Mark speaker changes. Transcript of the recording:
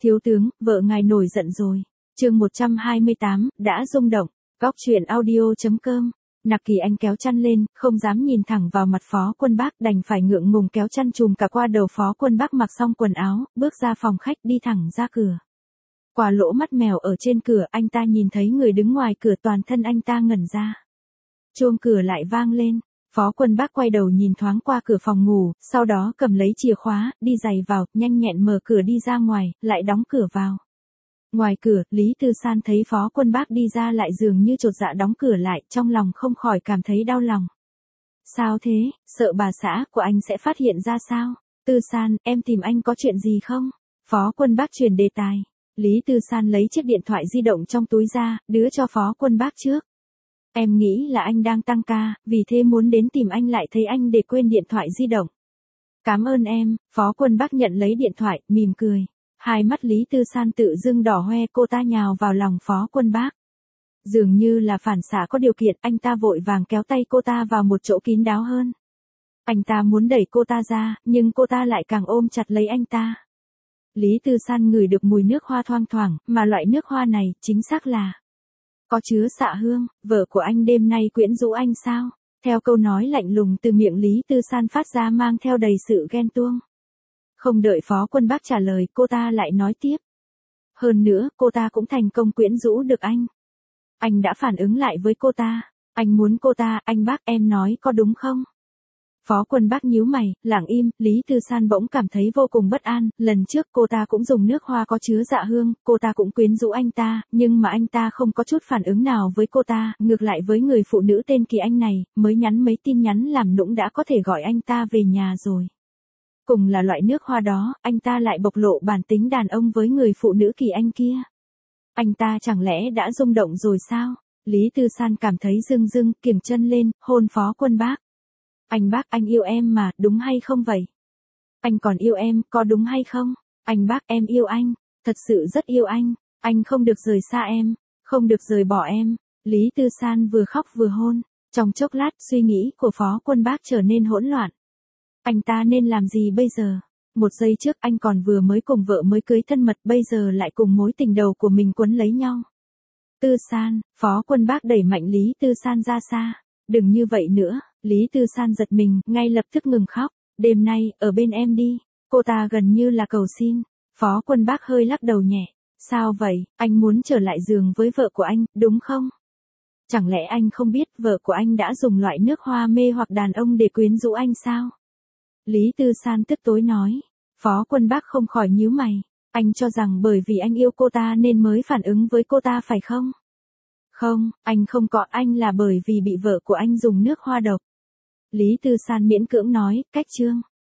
Speaker 1: Thiếu tướng, vợ ngài nổi giận rồi. Chương 128, đã rung động. Góc truyện audio.com. Nặc Kỳ Anh kéo chăn lên, không dám nhìn thẳng vào mặt Phó Quân Bác, đành phải ngượng ngùng kéo chăn trùm cả qua đầu Phó Quân Bác, mặc xong quần áo, bước ra phòng khách, đi thẳng ra cửa. Qua lỗ mắt mèo ở trên cửa, anh ta nhìn thấy người đứng ngoài cửa, toàn thân anh ta ngẩn ra. Chuông cửa lại vang lên. Phó Quân Bác quay đầu nhìn thoáng qua cửa phòng ngủ, sau đó cầm lấy chìa khóa, đi giày vào, nhanh nhẹn mở cửa đi ra ngoài, lại đóng cửa vào. Ngoài cửa, Lý Tư San thấy Phó Quân Bác đi ra lại dường như chột dạ đóng cửa lại, trong lòng không khỏi cảm thấy đau lòng. Sao thế, sợ bà xã của anh sẽ phát hiện ra sao? Tư San, em tìm anh có chuyện gì không? Phó Quân Bác chuyển đề tài. Lý Tư San lấy chiếc điện thoại di động trong túi ra, đưa cho Phó Quân Bác trước. Em nghĩ là anh đang tăng ca, vì thế muốn đến tìm anh, lại thấy anh để quên điện thoại di động. Cảm ơn em. Phó Quân Bác nhận lấy điện thoại, mỉm cười. Hai mắt Lý Tư San tự dưng đỏ hoe, cô ta nhào vào lòng Phó Quân Bác. Dường như là phản xạ có điều kiện, anh ta vội vàng kéo tay cô ta vào một chỗ kín đáo hơn. Anh ta muốn đẩy cô ta ra, nhưng cô ta lại càng ôm chặt lấy anh ta. Lý Tư San ngửi được mùi nước hoa thoang thoảng, mà loại nước hoa này, chính xác là có chứa xạ hương. Vợ của anh đêm nay quyến rũ anh sao? Theo câu nói lạnh lùng từ miệng Lý Tư San phát ra, mang theo đầy sự ghen tuông. Không đợi Phó Quân Bác trả lời, cô ta lại nói tiếp. Hơn nữa, cô ta cũng thành công quyến rũ được anh. Anh đã phản ứng lại với cô ta. Anh muốn cô ta, anh Bác, em nói có đúng không? Phó Quân Bác nhíu mày, lặng im. Lý Tư San bỗng cảm thấy vô cùng bất an. Lần trước cô ta cũng dùng nước hoa có chứa dạ hương, cô ta cũng quyến rũ anh ta, nhưng mà anh ta không có chút phản ứng nào với cô ta. Ngược lại với người phụ nữ tên Kỳ Anh này, mới nhắn mấy tin nhắn làm nũng đã có thể gọi anh ta về nhà rồi. Cùng là loại nước hoa đó, anh ta lại bộc lộ bản tính đàn ông với người phụ nữ Kỳ Anh kia. Anh ta chẳng lẽ đã rung động rồi sao? Lý Tư San cảm thấy rưng rưng, kiềng chân lên, hôn Phó Quân Bác. Anh Bác, anh yêu em mà, đúng hay không vậy? Anh còn yêu em, có đúng hay không? Anh Bác, em yêu anh, thật sự rất yêu anh không được rời xa em, không được rời bỏ em. Lý Tư San vừa khóc vừa hôn. Trong chốc lát, suy nghĩ của Phó Quân Bác trở nên hỗn loạn. Anh ta nên làm gì bây giờ? Một giây trước anh còn vừa mới cùng vợ mới cưới thân mật, bây giờ lại cùng mối tình đầu của mình quấn lấy nhau. Tư San, Phó Quân Bác đẩy mạnh Lý Tư San ra xa. Đừng như vậy nữa. Lý Tư San giật mình, ngay lập tức ngừng khóc. Đêm nay, ở bên em đi. Cô ta gần như là cầu xin. Phó Quân Bác hơi lắc đầu nhẹ. Sao vậy, anh muốn trở lại giường với vợ của anh, đúng không? Chẳng lẽ anh không biết vợ của anh đã dùng loại nước hoa mê hoặc đàn ông để quyến rũ anh sao? Lý Tư San tức tối nói. Phó Quân Bác không khỏi nhíu mày. Anh cho rằng bởi vì anh yêu cô ta nên mới phản ứng với cô ta phải không? Không, anh không có, anh là bởi vì bị vợ của anh dùng nước hoa độc. Lý Tư San miễn cưỡng nói, cách chương.